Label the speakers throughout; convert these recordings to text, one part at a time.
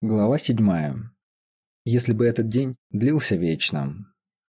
Speaker 1: Глава 7. Если бы этот день длился вечно.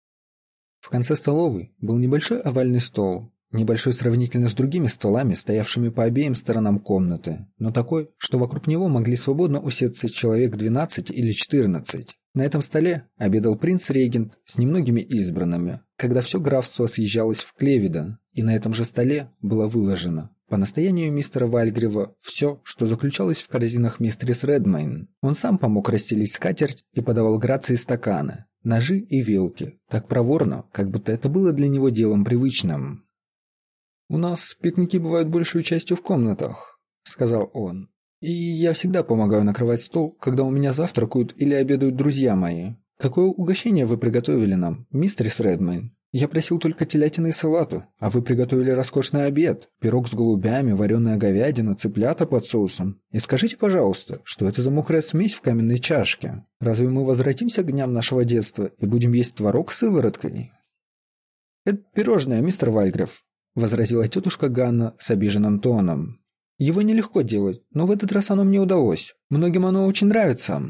Speaker 1: В конце столовой был небольшой овальный стол, небольшой сравнительно с другими столами, стоявшими по обеим сторонам комнаты, но такой, что вокруг него могли свободно усесться человек 12 или 14. На этом столе обедал принц-регент с немногими избранными, когда все графство съезжалось в Клевиден, и на этом же столе было выложено по настоянию мистера Вальгрива все, что заключалось в корзинах мистерис Редмейн. Он сам помог расстелить скатерть и подавал Грации стаканы, ножи и вилки, так проворно, как будто это было для него делом привычным. «У нас пикники бывают большую частью в комнатах», — сказал он. «И я всегда помогаю накрывать стол, когда у меня завтракают или обедают друзья мои. Какое угощение вы приготовили нам, мистерис Редмейн? Я просил только телятины и салату, а вы приготовили роскошный обед, пирог с голубями, вареная говядина, цыплята под соусом. И скажите, пожалуйста, что это за мокрая смесь в каменной чашке? Разве мы возвратимся к дням нашего детства и будем есть творог с сывороткой?» «Это пирожное, мистер Вальгрив», — возразила тетушка Ганна с обиженным тоном. «Его нелегко делать, но в этот раз оно мне удалось. Многим оно очень нравится».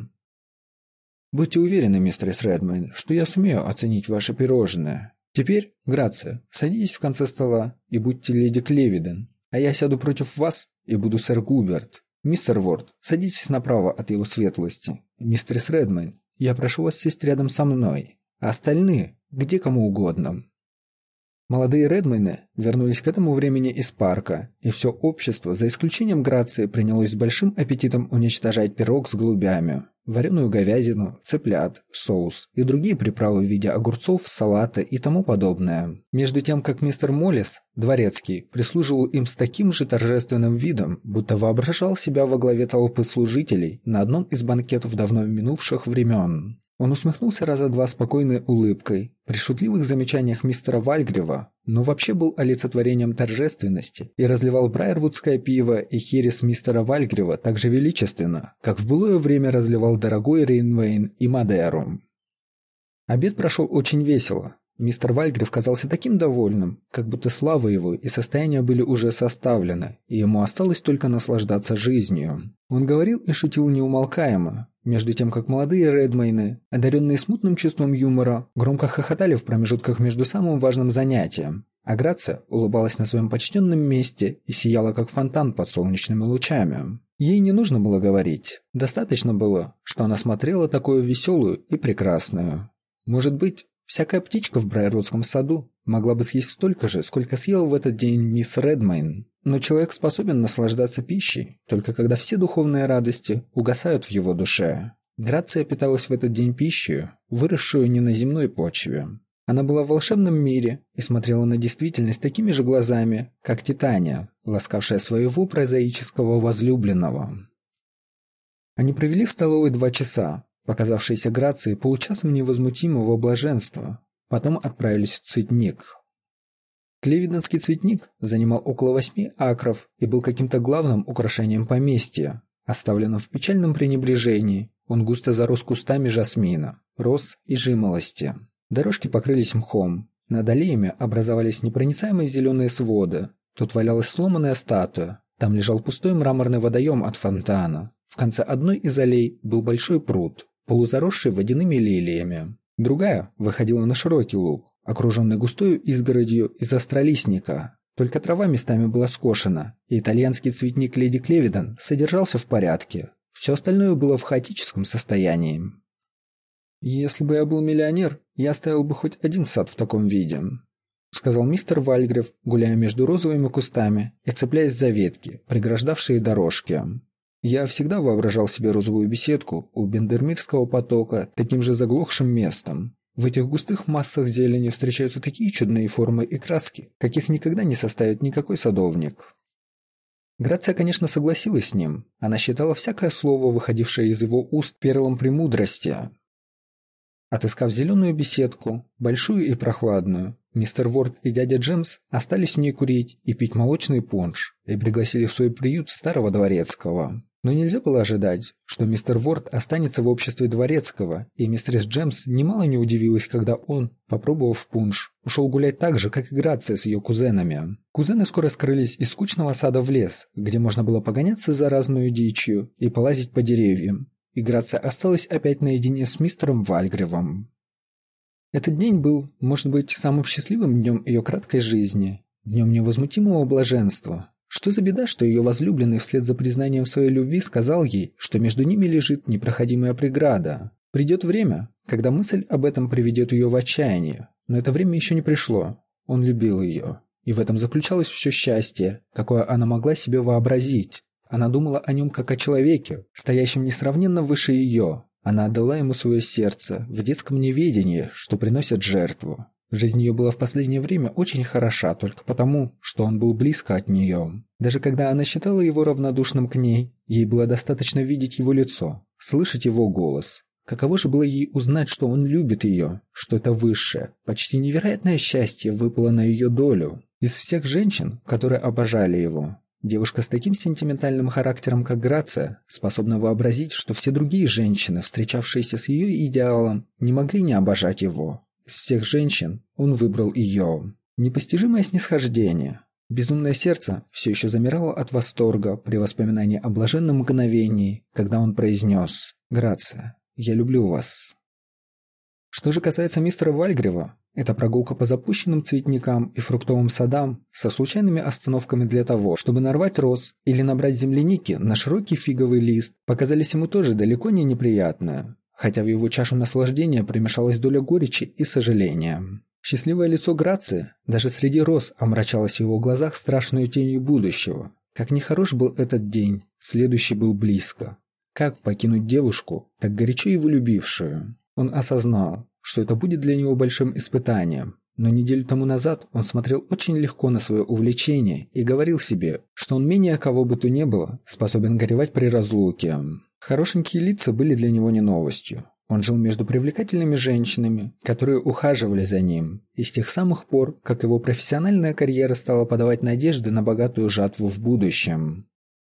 Speaker 1: «Будьте уверены, мистерис Редмейн, что я сумею оценить ваше пирожное. Теперь, Грация, садитесь в конце стола и будьте леди Клевиден, а я сяду против вас и буду сэр Губерт. Мистер Ворд, садитесь направо от его светлости. Мистерис Редмейн, я прошу вас сесть рядом со мной, а остальные где кому угодно». Молодые Редмейны вернулись к этому времени из парка, и все общество, за исключением Грации, принялось с большим аппетитом уничтожать пирог с голубями, вареную говядину, цыплят, соус и другие приправы в виде огурцов, салата и тому подобное. Между тем, как мистер Моллис, дворецкий, прислуживал им с таким же торжественным видом, будто воображал себя во главе толпы служителей на одном из банкетов давно минувших времен. Он усмехнулся раза два спокойной улыбкой при шутливых замечаниях мистера Вальгрива, но вообще был олицетворением торжественности и разливал брайервудское пиво и херес мистера Вальгрива так же величественно, как в былое время разливал дорогой Рейнвейн и Мадеру. Обед прошел очень весело. Мистер Вальгрив казался таким довольным, как будто слава его и состояние были уже составлены, и ему осталось только наслаждаться жизнью. Он говорил и шутил неумолкаемо, между тем как молодые Редмейны, одаренные смутным чувством юмора, громко хохотали в промежутках между самым важным занятием, а Грация улыбалась на своем почтенном месте и сияла как фонтан под солнечными лучами. Ей не нужно было говорить, достаточно было, что она смотрела такую веселую и прекрасную. Может быть, всякая птичка в Брайервудском саду могла бы съесть столько же, сколько съела в этот день мисс Редмейн. Но человек способен наслаждаться пищей, только когда все духовные радости угасают в его душе. Грация питалась в этот день пищей, выросшую не на земной почве. Она была в волшебном мире и смотрела на действительность такими же глазами, как Титания, ласкавшая своего прозаического возлюбленного. Они провели в столовой 2 часа, показавшиеся Грации получасом невозмутимого блаженства. Потом отправились в цветник. Клевиденский цветник занимал около 8 акров и был каким-то главным украшением поместья. Оставленным в печальном пренебрежении, он густо зарос кустами жасмина, роз и жимолости. Дорожки покрылись мхом, над аллеями образовались непроницаемые зеленые своды. Тут валялась сломанная статуя, там лежал пустой мраморный водоем от фонтана. В конце одной из аллей был большой пруд, полузаросший водяными лилиями. Другая выходила на широкий луг, окруженный густой изгородью из остролистника. Только трава местами была скошена, и итальянский цветник леди Клевиден содержался в порядке. Все остальное было в хаотическом состоянии. «Если бы я был миллионер, я оставил бы хоть один сад в таком виде», — сказал мистер Вальгрив, гуляя между розовыми кустами и цепляясь за ветки, преграждавшие дорожки. «Я всегда воображал себе розовую беседку у Бендермирского потока таким же заглохшим местом. В этих густых массах зелени встречаются такие чудные формы и краски, каких никогда не составит никакой садовник». Грация, конечно, согласилась с ним. Она считала всякое слово, выходившее из его уст, перлом премудрости. Отыскав зеленую беседку, большую и прохладную, мистер Ворд и дядя Джемс остались в ней курить и пить молочный пунш и пригласили в свой приют старого дворецкого. Но нельзя было ожидать, что мистер Ворд останется в обществе дворецкого, и мистерис Джемс немало не удивилась, когда он, попробовав пунш, ушел гулять так же, как и Грация с ее кузенами. Кузены скоро скрылись из скучного сада в лес, где можно было погоняться за разную дичью и полазить по деревьям. и Грация осталась опять наедине с мистером Вальгривом. Этот день был, может быть, самым счастливым днем ее краткой жизни, днем невозмутимого блаженства. Что за беда, что ее возлюбленный вслед за признанием своей любви сказал ей, что между ними лежит непроходимая преграда. Придет время, когда мысль об этом приведет ее в отчаяние, но это время еще не пришло. Он любил ее, и в этом заключалось все счастье, какое она могла себе вообразить. Она думала о нем как о человеке, стоящем несравненно выше ее. Она отдала ему свое сердце в детском неведении, что приносит жертву. Жизнь ее была в последнее время очень хороша только потому, что он был близко от нее. Даже когда она считала его равнодушным к ней, ей было достаточно видеть его лицо, слышать его голос. Каково же было ей узнать, что он любит ее, что это высшее, почти невероятное счастье выпало на ее долю. Из всех женщин, которые обожали его, девушка с таким сентиментальным характером, как Грация, способна вообразить, что все другие женщины, встречавшиеся с ее идеалом, не могли не обожать его. Из всех женщин он выбрал ее. Непостижимое снисхождение. Безумное сердце все еще замирало от восторга при воспоминании о блаженном мгновении, когда он произнес: «Грация, я люблю вас». Что же касается мистера Вальгрива, эта прогулка по запущенным цветникам и фруктовым садам со случайными остановками для того, чтобы нарвать роз или набрать земляники на широкий фиговый лист, показались ему тоже далеко не неприятны, хотя в его чашу наслаждения примешалась доля горечи и сожаления. Счастливое лицо Грации даже среди роз омрачалось в его глазах страшной тенью будущего. Как нехорош был этот день, следующий был близко. Как покинуть девушку, так горячо его любившую? Он осознал, что это будет для него большим испытанием, но неделю тому назад он смотрел очень легко на свое увлечение и говорил себе, что он менее кого бы то ни было способен горевать при разлуке. Хорошенькие лица были для него не новостью. Он жил между привлекательными женщинами, которые ухаживали за ним, и с тех самых пор, как его профессиональная карьера стала подавать надежды на богатую жатву в будущем.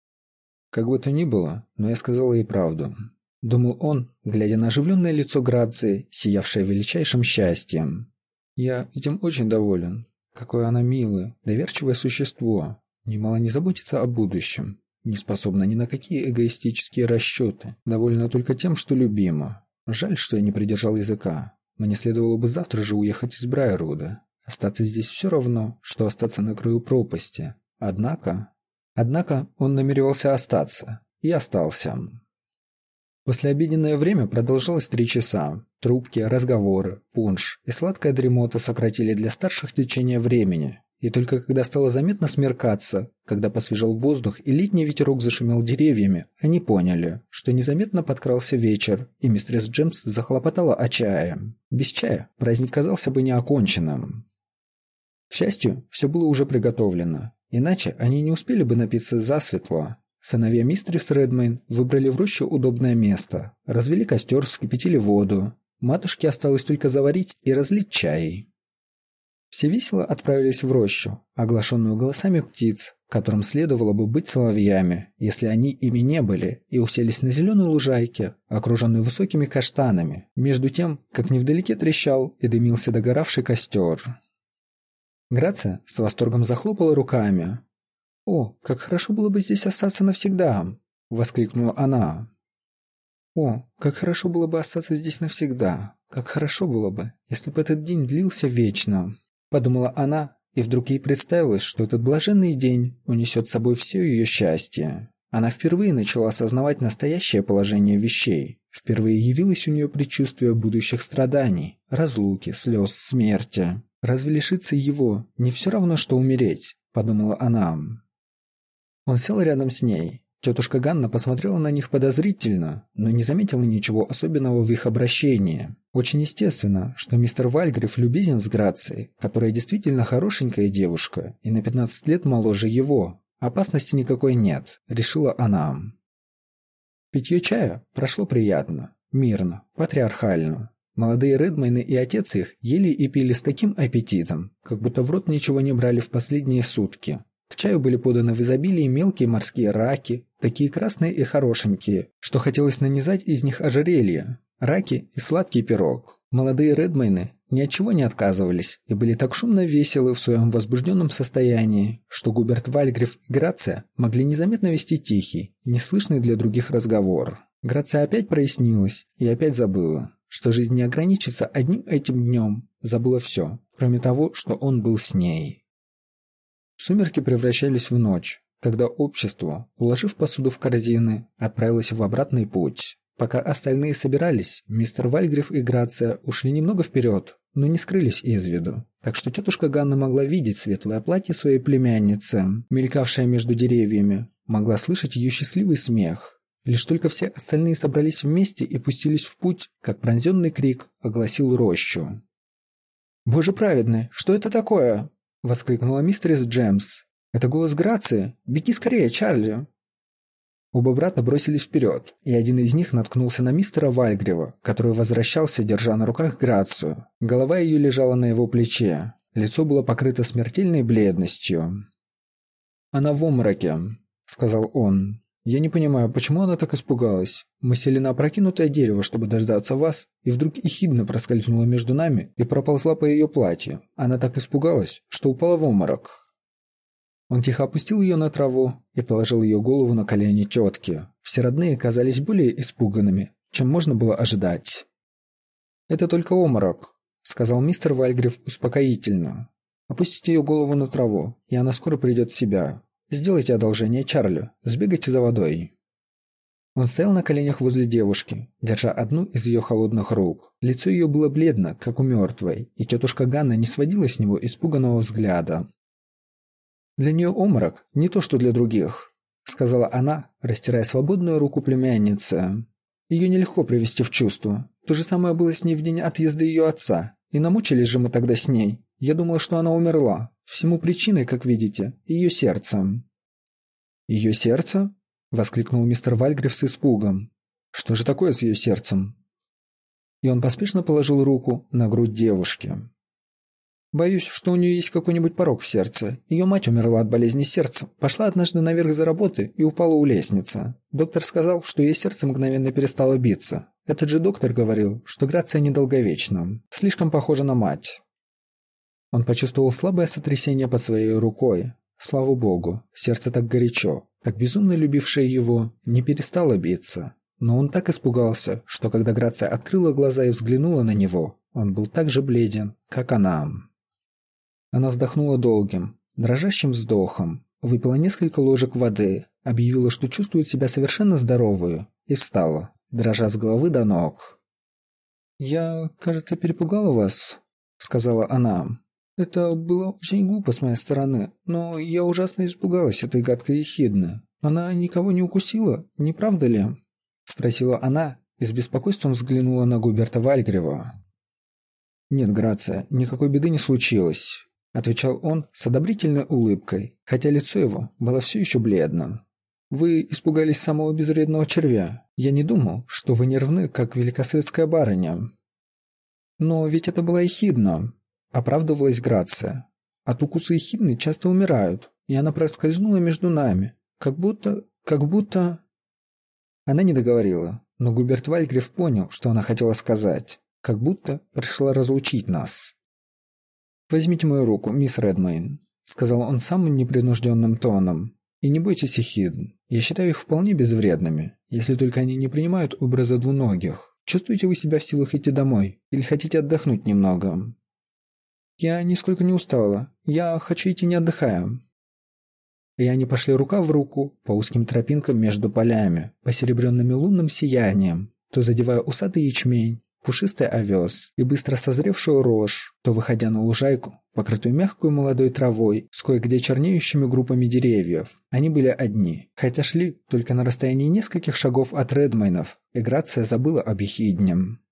Speaker 1: Как бы то ни было, но я сказал ей правду. Думал он, глядя на оживленное лицо Грации, сиявшее величайшим счастьем. Я этим очень доволен. Какое она милое, доверчивое существо. Немало не заботится о будущем. Не способна ни на какие эгоистические расчеты. Довольна только тем, что любима. Жаль, что я не придержал языка. Мне следовало бы завтра же уехать из Брайервуда. Остаться здесь все равно, что остаться на краю пропасти. Однако он намеревался остаться. И остался. Послеобеденное время продолжалось 3 часа. Трубки, разговоры, пунш и сладкая дремота сократили для старших течение времени. И только когда стало заметно смеркаться, когда посвежал воздух и летний ветерок зашумел деревьями, они поняли, что незаметно подкрался вечер, и мистерс Джемс захлопотала о чае. Без чая праздник казался бы неоконченным. К счастью, все было уже приготовлено, иначе они не успели бы напиться засветло. Сыновья мистерс Редмейн выбрали в роще удобное место, развели костер, вскипятили воду. Матушке осталось только заварить и разлить чай. Все весело отправились в рощу, оглашенную голосами птиц, которым следовало бы быть соловьями, если они ими не были, и уселись на зеленой лужайке, окруженной высокими каштанами, между тем, как невдалеке трещал и дымился догоравший костер. Грация с восторгом захлопала руками. «О, как хорошо было бы здесь остаться навсегда!» — воскликнула она. «О, как хорошо было бы остаться здесь навсегда! Как хорошо было бы, если бы этот день длился вечно!» — подумала она, и вдруг ей представилось, что этот блаженный день унесет с собой все ее счастье. Она впервые начала осознавать настоящее положение вещей. Впервые явилось у нее предчувствие будущих страданий, разлуки, слез, смерти. «Разве лишиться его не все равно, что умереть?» — подумала она. Он сел рядом с ней. Тетушка Ганна посмотрела на них подозрительно, но не заметила ничего особенного в их обращении. Очень естественно, что мистер Вальгрив любезен с Грацией, которая действительно хорошенькая девушка и на 15 лет моложе его. Опасности никакой нет, решила она. Питье чая прошло приятно, мирно, патриархально. Молодые Редмейны и отец их ели и пили с таким аппетитом, как будто в рот ничего не брали в последние сутки. К чаю были поданы в изобилии мелкие морские раки, такие красные и хорошенькие, что хотелось нанизать из них ожерелье, раки и сладкий пирог. Молодые Редмейны ни от чего не отказывались и были так шумно веселы в своем возбужденном состоянии, что Губерт Вальгрив и Грация могли незаметно вести тихий, неслышный для других разговор. Грация опять прояснилась и опять забыла, что жизнь не ограничится одним этим днем, забыла все, кроме того, что он был с ней. Сумерки превращались в ночь, когда общество, уложив посуду в корзины, отправилось в обратный путь. Пока остальные собирались, мистер Вальгрив и Грация ушли немного вперед, но не скрылись из виду, так что тетушка Ганна могла видеть светлое платье своей племянницы, мелькавшее между деревьями, могла слышать ее счастливый смех. Лишь только все остальные собрались вместе и пустились в путь, как пронзенный крик огласил рощу. «Боже праведный, что это такое?» — воскликнула мистерис Джемс. «Это голос Грации! Беги скорее, Чарли!» Оба брата бросились вперед, и один из них наткнулся на мистера Вальгрива, который возвращался, держа на руках Грацию. Голова ее лежала на его плече, лицо было покрыто смертельной бледностью. «Она в обмороке», — сказал он. «Я не понимаю, почему она так испугалась. Мы сели на опрокинутое дерево, чтобы дождаться вас, и вдруг ехидно проскользнула между нами и проползла по ее платью. Она так испугалась, что упала в обморок». Он тихо опустил ее на траву и положил ее голову на колени тетки. Все родные казались более испуганными, чем можно было ожидать. «Это только обморок», — сказал мистер Вальгрив успокоительно. «Опустите ее голову на траву, и она скоро придет в себя. Сделайте одолжение Чарли, сбегайте за водой». Он стоял на коленях возле девушки, держа одну из ее холодных рук. Лицо ее было бледно, как у мертвой, и тетушка Ганна не сводила с него испуганного взгляда. «Для нее обморок не то, что для других», — сказала она, растирая свободную руку племянницы. «Ее нелегко привести в чувство. То же самое было с ней в день отъезда ее отца. И намучились же мы тогда с ней. Я думала, что она умерла. Всему причиной, как видите, ее сердце». «Ее сердце?» — воскликнул мистер Вальгрив с испугом. «Что же такое с ее сердцем?» И он поспешно положил руку на грудь девушки. «Боюсь, что у нее есть какой-нибудь порок в сердце. Ее мать умерла от болезни сердца, пошла однажды наверх за работы и упала у лестницы. Доктор сказал, что ее сердце мгновенно перестало биться. Этот же доктор говорил, что Грация недолговечна, слишком похожа на мать». Он почувствовал слабое сотрясение под своей рукой. Слава богу, сердце так горячо, так безумно любившее его, не перестало биться. Но он так испугался, что когда Грация открыла глаза и взглянула на него, он был так же бледен, как она. Она вздохнула долгим, дрожащим вздохом, выпила несколько ложек воды, объявила, что чувствует себя совершенно здоровую, и встала, дрожа с головы до ног. «Я, кажется, перепугала вас», — сказала она. «Это было очень глупо с моей стороны, но я ужасно испугалась этой гадкой ехидны. Она никого не укусила, не правда ли?» — спросила она и с беспокойством взглянула на Губерта Вальгрива. «Нет, Грация, никакой беды не случилось», — отвечал он с одобрительной улыбкой, хотя лицо его было все еще бледно. «Вы испугались самого безвредного червя. Я не думал, что вы нервны, как великосветская барыня». «Но ведь это была ехидна», — оправдывалась Грация. «От укуса ехидны часто умирают, и она проскользнула между нами, как будто...» Она не договорила, но Губерт Вальгрив понял, что она хотела сказать. «Как будто пришла разлучить нас». «Возьмите мою руку, мисс Редмейн», — сказал он самым непринужденным тоном. «И не бойтесь ехидн. Я считаю их вполне безвредными, если только они не принимают образа двуногих. Чувствуете вы себя в силах идти домой? Или хотите отдохнуть немного?» «Я нисколько не устала. Я хочу идти не отдыхая». И они пошли рука в руку по узким тропинкам между полями, посеребренными лунным сиянием, то задевая усатый ячмень, пушистый овес и быстро созревшую рожь, то выходя на лужайку, покрытую мягкой молодой травой с кое-где чернеющими группами деревьев. Они были одни, хотя шли только на расстоянии нескольких шагов от Редмейнов, и Грация забыла об ехидне.